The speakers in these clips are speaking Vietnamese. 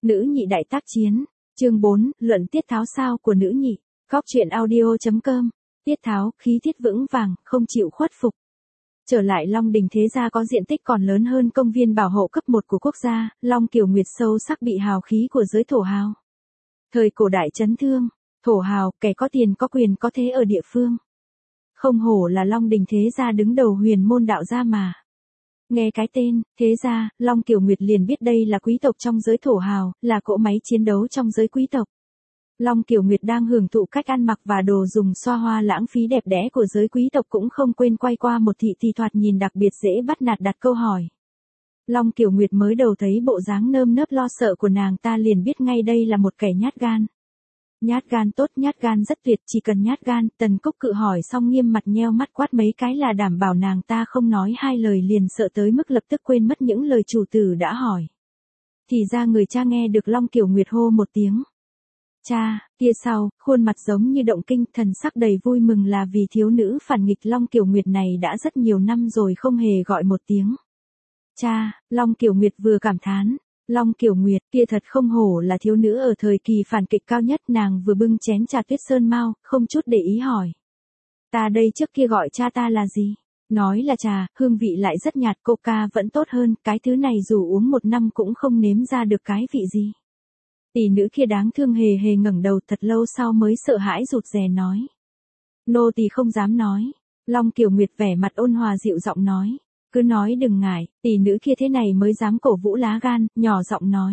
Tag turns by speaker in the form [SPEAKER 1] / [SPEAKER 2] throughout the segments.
[SPEAKER 1] Nữ nhị đại tác chiến. Chương 4, luận tiết tháo sao của nữ nhị. Góc truyện audio.com. Tiết tháo, khí tiết vững vàng, không chịu khuất phục. Trở lại Long Đình thế gia có diện tích còn lớn hơn công viên bảo hộ cấp 1 của quốc gia, Long Kiều Nguyệt sâu sắc bị hào khí của giới thổ hào. Thời cổ đại chấn thương, thổ hào, kẻ có tiền có quyền có thế ở địa phương. Không hổ là Long Đình thế gia đứng đầu huyền môn đạo gia mà. Nghe cái tên, thế gia, Long Kiều Nguyệt liền biết đây là quý tộc trong giới thổ hào, là cỗ máy chiến đấu trong giới quý tộc. Long Kiều Nguyệt đang hưởng thụ cách ăn mặc và đồ dùng xoa hoa lãng phí đẹp đẽ của giới quý tộc cũng không quên quay qua một thị thì thoạt nhìn đặc biệt dễ bắt nạt đặt câu hỏi. Long Kiều Nguyệt mới đầu thấy bộ dáng nơm nớp lo sợ của nàng ta liền biết ngay đây là một kẻ nhát gan. Nhát gan tốt, nhát gan rất tuyệt, chỉ cần nhát gan. Tần Cúc Cự hỏi xong nghiêm mặt nheo mắt quát mấy cái là đảm bảo nàng ta không nói hai lời liền sợ tới mức lập tức quên mất những lời chủ tử đã hỏi. Thì ra người cha nghe được Long Kiều Nguyệt hô một tiếng cha, kia sau, khuôn mặt giống như động kinh, thần sắc đầy vui mừng là vì thiếu nữ phản nghịch Long Kiều Nguyệt này đã rất nhiều năm rồi không hề gọi một tiếng cha. Long Kiều Nguyệt vừa cảm thán, Long Kiều Nguyệt kia thật không hổ là thiếu nữ ở thời kỳ phản kịch cao nhất. Nàng vừa bưng chén trà tuyết sơn mao, không chút để ý hỏi. Ta đây trước kia gọi cha ta là gì? Nói là trà, hương vị lại rất nhạt, coca vẫn tốt hơn, cái thứ này dù uống một năm cũng không nếm ra được cái vị gì. Tỷ nữ kia đáng thương hề hề ngẩng đầu thật lâu sau mới sợ hãi rụt rè nói. Nô tỳ không dám nói. Long Kiều Nguyệt vẻ mặt ôn hòa dịu giọng nói. Cứ nói đừng ngại, tỷ nữ kia thế này mới dám cổ vũ lá gan, nhỏ giọng nói.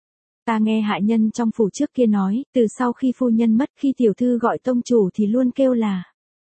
[SPEAKER 1] Ta nghe hạ nhân trong phủ trước kia nói, từ sau khi phu nhân mất khi tiểu thư gọi tông chủ thì luôn kêu là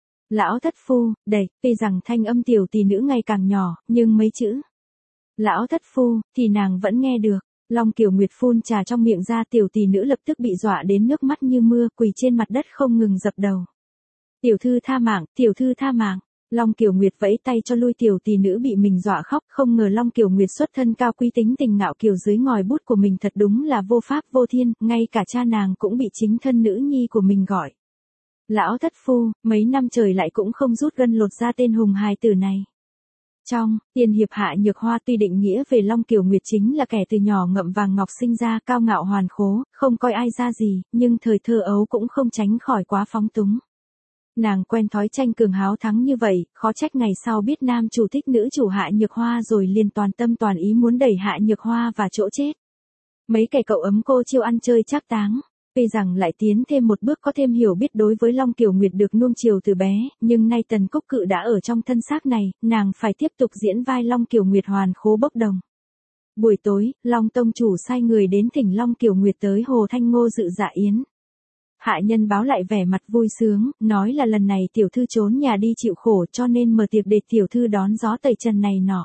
[SPEAKER 1] lão thất phu, tuy rằng thanh âm tiểu tỷ nữ ngày càng nhỏ, nhưng mấy chữ lão thất phu thì nàng vẫn nghe được. Long Kiều Nguyệt phun trà trong miệng ra, tiểu tỷ nữ lập tức bị dọa đến nước mắt như mưa, quỳ trên mặt đất không ngừng dập đầu. Tiểu thư tha mạng, tiểu thư tha mạng. Long Kiều Nguyệt vẫy tay cho lui tiểu tỷ nữ bị mình dọa khóc, không ngờ Long Kiều Nguyệt xuất thân cao quý tính tình ngạo kiều dưới ngòi bút của mình thật đúng là vô pháp vô thiên, ngay cả cha nàng cũng bị chính thân nữ nhi của mình gọi lão thất phu, mấy năm trời lại cũng không rút gân lột ra tên hùng hài tử này. Trong Tiên hiệp Hạ Nhược Hoa tuy định nghĩa về Long Kiều Nguyệt chính là kẻ từ nhỏ ngậm vàng ngọc sinh ra, cao ngạo hoàn khố, không coi ai ra gì, nhưng thời thơ ấu cũng không tránh khỏi quá phóng túng. Nàng quen thói tranh cường háo thắng như vậy, khó trách ngày sau biết nam chủ thích nữ chủ Hạ Nhược Hoa rồi liền toàn tâm toàn ý muốn đẩy Hạ Nhược Hoa vào chỗ chết. Mấy kẻ cậu ấm cô chiêu ăn chơi trác táng. Tuy rằng lại tiến thêm một bước có thêm hiểu biết đối với Long Kiều Nguyệt được nuông chiều từ bé, nhưng nay Tần Cúc Cự đã ở trong thân xác này, nàng phải tiếp tục diễn vai Long Kiều Nguyệt hoàn khố bốc đồng. Buổi tối, Long tông chủ sai người đến thỉnh Long Kiều Nguyệt tới Hồ Thanh Ngô dự dạ yến. Hạ nhân báo lại vẻ mặt vui sướng, nói là lần này tiểu thư trốn nhà đi chịu khổ cho nên mở tiệc để tiểu thư đón gió tẩy trần này nọ.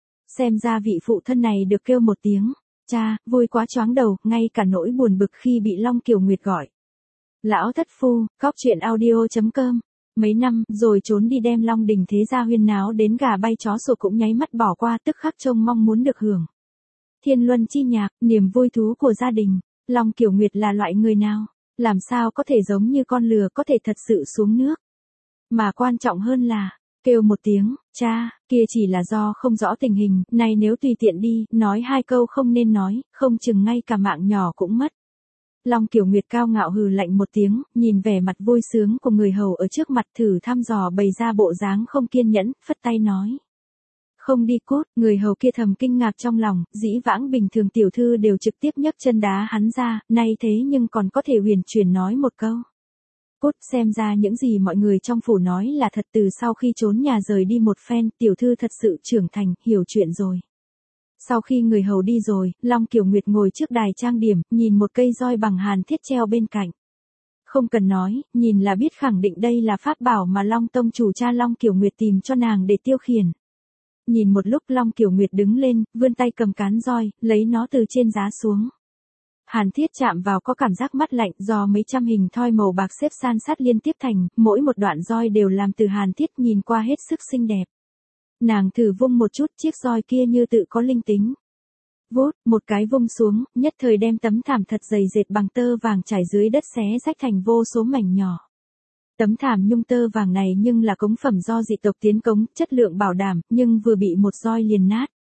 [SPEAKER 1] Xem ra vị phụ thân này được kêu một tiếng cha, vui quá choáng đầu, ngay cả nỗi buồn bực khi bị Long Kiều Nguyệt gọi lão thất phu. Góc truyện audio.com. Mấy năm rồi trốn đi đem Long Đình thế gia huyên náo đến gà bay chó sủa cũng nháy mắt bỏ qua, tức khắc trông mong muốn được hưởng thiên luân chi nhạc, niềm vui thú của gia đình. Long Kiều Nguyệt là loại người nào? Làm sao có thể giống như con lừa có thể thật sự xuống nước? Mà quan trọng hơn là kêu một tiếng cha, kia chỉ là do không rõ tình hình, này nếu tùy tiện đi, nói hai câu không nên nói, không chừng ngay cả mạng nhỏ cũng mất. Long Kiều Nguyệt cao ngạo hừ lạnh một tiếng, nhìn vẻ mặt vui sướng của người hầu ở trước mặt thử thăm dò bày ra bộ dáng không kiên nhẫn, phất tay nói. Không đi cút, người hầu kia thầm kinh ngạc trong lòng, dĩ vãng bình thường tiểu thư đều trực tiếp nhấc chân đá hắn ra, nay thế nhưng còn có thể huyền chuyển nói một câu. Cút, xem ra những gì mọi người trong phủ nói là thật. Từ sau khi trốn nhà rời đi một phen, tiểu thư thật sự trưởng thành, hiểu chuyện rồi. Sau khi người hầu đi rồi, Long Kiều Nguyệt ngồi trước đài trang điểm, nhìn một cây roi bằng hàn thiết treo bên cạnh. Không cần nói, nhìn là biết khẳng định đây là pháp bảo mà Long tông chủ cha Long Kiều Nguyệt tìm cho nàng để tiêu khiển. Nhìn một lúc Long Kiều Nguyệt đứng lên, vươn tay cầm cán roi, lấy nó từ trên giá xuống. Hàn thiết chạm vào có cảm giác mát lạnh, do mấy trăm hình thoi màu bạc xếp san sát liên tiếp thành, mỗi một đoạn roi đều làm từ hàn thiết, nhìn qua hết sức xinh đẹp. Nàng thử vung một chút, chiếc roi kia như tự có linh tính. Vút, một cái vung xuống, nhất thời đem tấm thảm thật dày dệt bằng tơ vàng trải dưới đất xé rách thành vô số mảnh nhỏ. Tấm thảm nhung tơ vàng này nhưng là cống phẩm do dị tộc tiến cống, chất lượng bảo đảm, nhưng vừa bị một roi liền nát.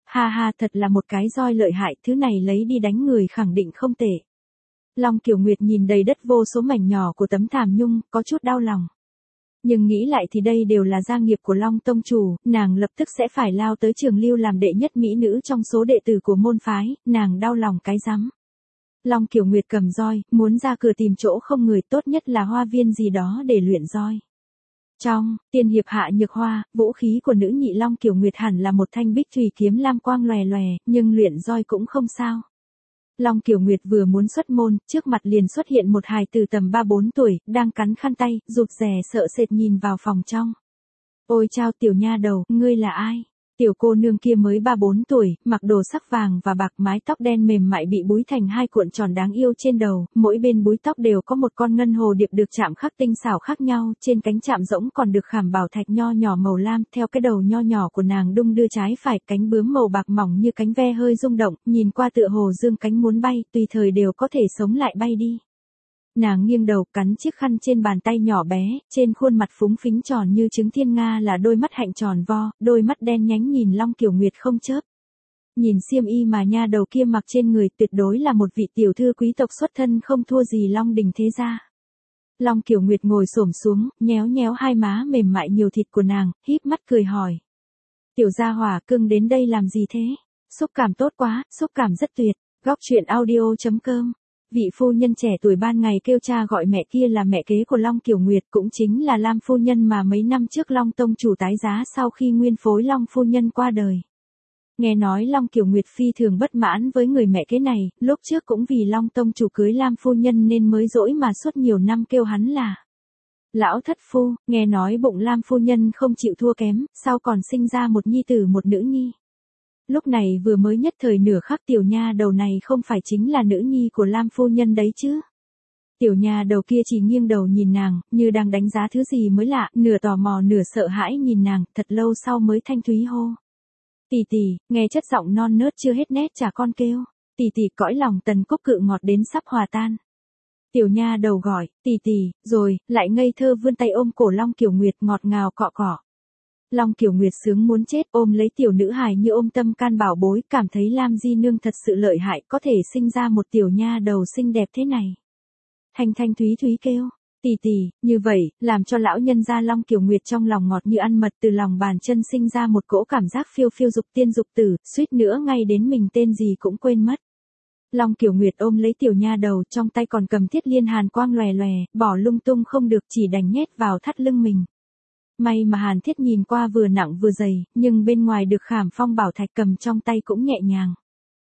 [SPEAKER 1] Ha ha, thật là một cái roi lợi hại, thứ này lấy đi đánh người khẳng định không tệ. Long Kiều Nguyệt nhìn đầy đất vô số mảnh nhỏ của tấm thảm nhung, có chút đau lòng. Nhưng nghĩ lại thì đây đều là gia nghiệp của Long tông chủ, nàng lập tức sẽ phải lao tới Trường Lưu làm đệ nhất mỹ nữ trong số đệ tử của môn phái, nàng đau lòng cái rắm. Long Kiều Nguyệt cầm roi, muốn ra cửa tìm chỗ không người, tốt nhất là hoa viên gì đó để luyện roi. Trong Tiên Hiệp Hạ Nhược Hoa, vũ khí của nữ nhị Long Kiều Nguyệt hẳn là một thanh bích thủy kiếm lam quang lòe lòe, nhưng luyện roi cũng không sao. Long Kiều Nguyệt vừa muốn xuất môn, trước mặt liền xuất hiện một hài tử tầm 3-4 tuổi, đang cắn khăn tay, rụt rè sợ sệt nhìn vào phòng trong. Ôi chao, tiểu nha đầu, ngươi là ai? Tiểu cô nương kia mới 3-4 tuổi, mặc đồ sắc vàng và bạc, mái tóc đen mềm mại bị búi thành hai cuộn tròn đáng yêu trên đầu, mỗi bên búi tóc đều có một con ngân hồ điệp được chạm khắc tinh xảo khác nhau, trên cánh chạm rỗng còn được khảm bảo thạch nho nhỏ màu lam, theo cái đầu nho nhỏ của nàng đung đưa trái phải, cánh bướm màu bạc mỏng như cánh ve hơi rung động, nhìn qua tựa hồ dương cánh muốn bay, tùy thời đều có thể sống lại bay đi. Nàng nghiêng đầu cắn chiếc khăn trên bàn tay nhỏ bé, trên khuôn mặt phúng phính tròn như trứng thiên nga là đôi mắt hạnh tròn vo, đôi mắt đen nhánh nhìn Long Kiều Nguyệt không chớp. Nhìn xiêm y mà nha đầu kia mặc trên người tuyệt đối là một vị tiểu thư quý tộc xuất thân không thua gì Long Đình thế gia. Long Kiều Nguyệt ngồi xổm xuống, nhéo nhéo hai má mềm mại nhiều thịt của nàng, híp mắt cười hỏi. Tiểu gia hỏa cưng đến đây làm gì thế? Xúc cảm tốt quá, xúc cảm rất tuyệt. Góc truyện audio.com. Vị phu nhân trẻ tuổi ban ngày kêu cha gọi mẹ kia là mẹ kế của Long Kiều Nguyệt, cũng chính là Lam phu nhân mà mấy năm trước Long tông chủ tái giá sau khi nguyên phối Long phu nhân qua đời. Nghe nói Long Kiều Nguyệt phi thường bất mãn với người mẹ kế này, lúc trước cũng vì Long tông chủ cưới Lam phu nhân nên mới dỗi mà suốt nhiều năm kêu hắn là lão thất phu. Nghe nói bụng Lam phu nhân không chịu thua kém, sau còn sinh ra một nhi tử một nữ nhi. Lúc này vừa mới nhất thời nửa khắc, tiểu nha đầu này không phải chính là nữ nhi của Lam phu nhân đấy chứ? Tiểu nha đầu kia chỉ nghiêng đầu nhìn nàng, như đang đánh giá thứ gì mới lạ, nửa tò mò nửa sợ hãi nhìn nàng, thật lâu sau mới thanh thúy hô. Tỷ tỷ, nghe chất giọng non nớt chưa hết nét trả con kêu. Tỷ tỷ, cõi lòng Tần Cúc Cự ngọt đến sắp hòa tan. Tiểu nha đầu gọi, tỷ tỷ, rồi, lại ngây thơ vươn tay ôm cổ Long Kiều Nguyệt ngọt ngào cọ cọ. Long Kiều Nguyệt sướng muốn chết, ôm lấy tiểu nữ hài như ôm tâm can bảo bối, cảm thấy Lam di nương thật sự lợi hại, có thể sinh ra một tiểu nha đầu xinh đẹp thế này. Thanh thanh thúy thúy kêu, tỷ tỷ, như vậy, làm cho lão nhân gia Long Kiều Nguyệt trong lòng ngọt như ăn mật, từ lòng bàn chân sinh ra một cỗ cảm giác phiêu phiêu dục tiên dục tử, suýt nữa ngay đến mình tên gì cũng quên mất. Long Kiều Nguyệt ôm lấy tiểu nha đầu, trong tay còn cầm thiết liên hàn quang lòe lòe, bỏ lung tung không được, chỉ đành nhét vào thắt lưng mình. May mà hàn thiết nhìn qua vừa nặng vừa dày, nhưng bên ngoài được khảm phong bảo thạch, cầm trong tay cũng nhẹ nhàng.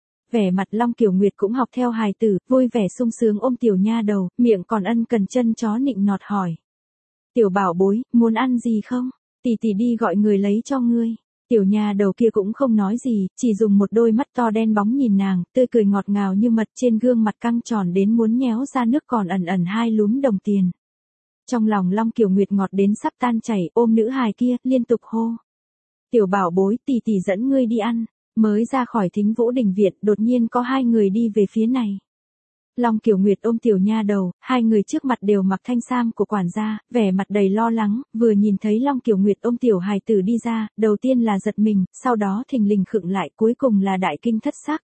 [SPEAKER 1] Vẻ mặt Long Kiều Nguyệt cũng học theo hài tử, vui vẻ sung sướng ôm tiểu nha đầu, miệng còn ân cần chân chó nịnh nọt hỏi. Tiểu bảo bối, muốn ăn gì không? Tỷ tỷ đi gọi người lấy cho ngươi. Tiểu nha đầu kia cũng không nói gì, chỉ dùng một đôi mắt to đen bóng nhìn nàng, tươi cười ngọt ngào như mật, trên gương mặt căng tròn đến muốn nhéo ra nước còn ẩn ẩn hai lúm đồng tiền. Trong lòng Long Kiều Nguyệt ngọt đến sắp tan chảy, ôm nữ hài kia, liên tục hô. Tiểu bảo bối, tỷ tỷ dẫn ngươi đi ăn. Mới ra khỏi Thính Vũ Đình viện, đột nhiên có hai người đi về phía này. Long Kiều Nguyệt ôm tiểu nha đầu, hai người trước mặt đều mặc thanh sam của quản gia, vẻ mặt đầy lo lắng, vừa nhìn thấy Long Kiều Nguyệt ôm tiểu hài tử đi ra, đầu tiên là giật mình, sau đó thình lình khựng lại, cuối cùng là đại kinh thất sắc.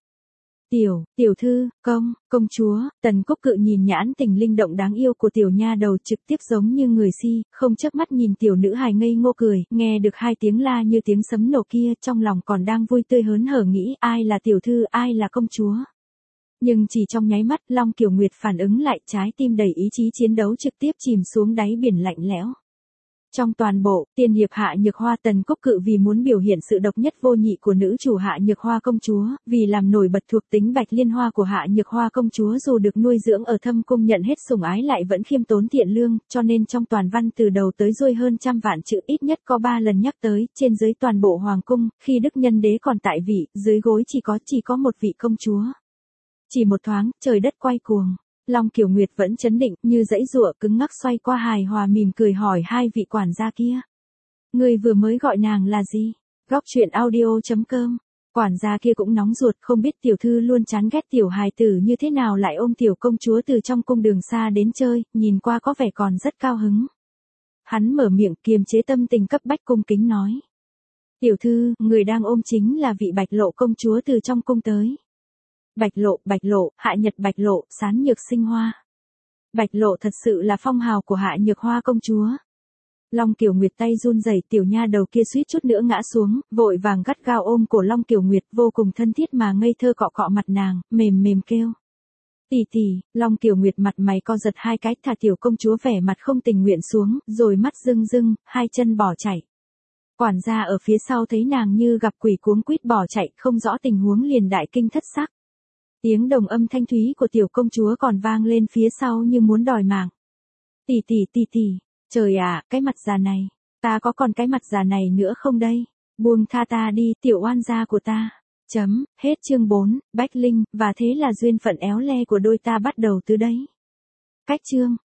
[SPEAKER 1] Tiểu thư, công chúa. Tần Cúc Cự nhìn nhãn tình linh động đáng yêu của tiểu nha đầu trực tiếp giống như người si, không chớp mắt nhìn tiểu nữ hài ngây ngô cười, nghe được hai tiếng la như tiếng sấm nổ kia, trong lòng còn đang vui tươi hớn hở nghĩ ai là tiểu thư, ai là công chúa. Nhưng chỉ trong nháy mắt, Long Kiều Nguyệt phản ứng lại, trái tim đầy ý chí chiến đấu trực tiếp chìm xuống đáy biển lạnh lẽo. Trong toàn bộ Tiên Hiệp Hạ Nhược Hoa, Tần Cúc Cự vì muốn biểu hiện sự độc nhất vô nhị của nữ chủ Hạ Nhược Hoa công chúa, vì làm nổi bật thuộc tính Bạch Liên Hoa của Hạ Nhược Hoa công chúa, dù được nuôi dưỡng ở thâm cung nhận hết sủng ái lại vẫn khiêm tốn thiện lương, cho nên trong toàn văn từ đầu tới xuôi hơn trăm vạn chữ, ít nhất có 3 lần nhắc tới, trên dưới toàn bộ hoàng cung, khi Đức Nhân Đế còn tại vị, dưới gối chỉ có một vị công chúa. Chỉ một thoáng, trời đất quay cuồng. Long Kiều Nguyệt vẫn chấn định, như dãy giụa cứng ngắc xoay qua hài hòa mỉm cười hỏi hai vị quản gia kia. Người vừa mới gọi nàng là gì? Góc truyện audio.com. Quản gia kia cũng nóng ruột, không biết tiểu thư luôn chán ghét tiểu hài tử như thế nào lại ôm tiểu công chúa từ trong cung đường xa đến chơi, nhìn qua có vẻ còn rất cao hứng. Hắn mở miệng kiềm chế tâm tình cấp bách cung kính nói. Tiểu thư, người đang ôm chính là vị Bạch Lộ công chúa từ trong cung tới. Bạch Lộ, Hạ Nhật Bạch Lộ, Sán Nhược Sinh Hoa. Bạch Lộ thật sự là phong hào của Hạ Nhược Hoa công chúa. Long Kiều Nguyệt tay run rẩy, tiểu nha đầu kia suýt chút nữa ngã xuống, vội vàng gắt gao ôm cổ Long Kiều Nguyệt, vô cùng thân thiết mà ngây thơ cọ cọ mặt nàng, mềm mềm kêu. Tỷ, Long Kiều Nguyệt mặt mày co giật hai cái, thả tiểu công chúa vẻ mặt không tình nguyện xuống, rồi mắt rưng rưng, hai chân bỏ chạy. Quản gia ở phía sau thấy nàng như gặp quỷ cuống quýt bỏ chạy, không rõ tình huống liền đại kinh thất sắc. Tiếng đồng âm thanh thúy của tiểu công chúa còn vang lên phía sau như muốn đòi mạng. Tỷ, trời ạ, cái mặt già này, ta có còn cái mặt già này nữa không đây? Buông tha ta đi, tiểu oan gia của ta. Hết chương 4, Bách Linh, và thế là duyên phận éo le của đôi ta bắt đầu từ đấy. Cách chương.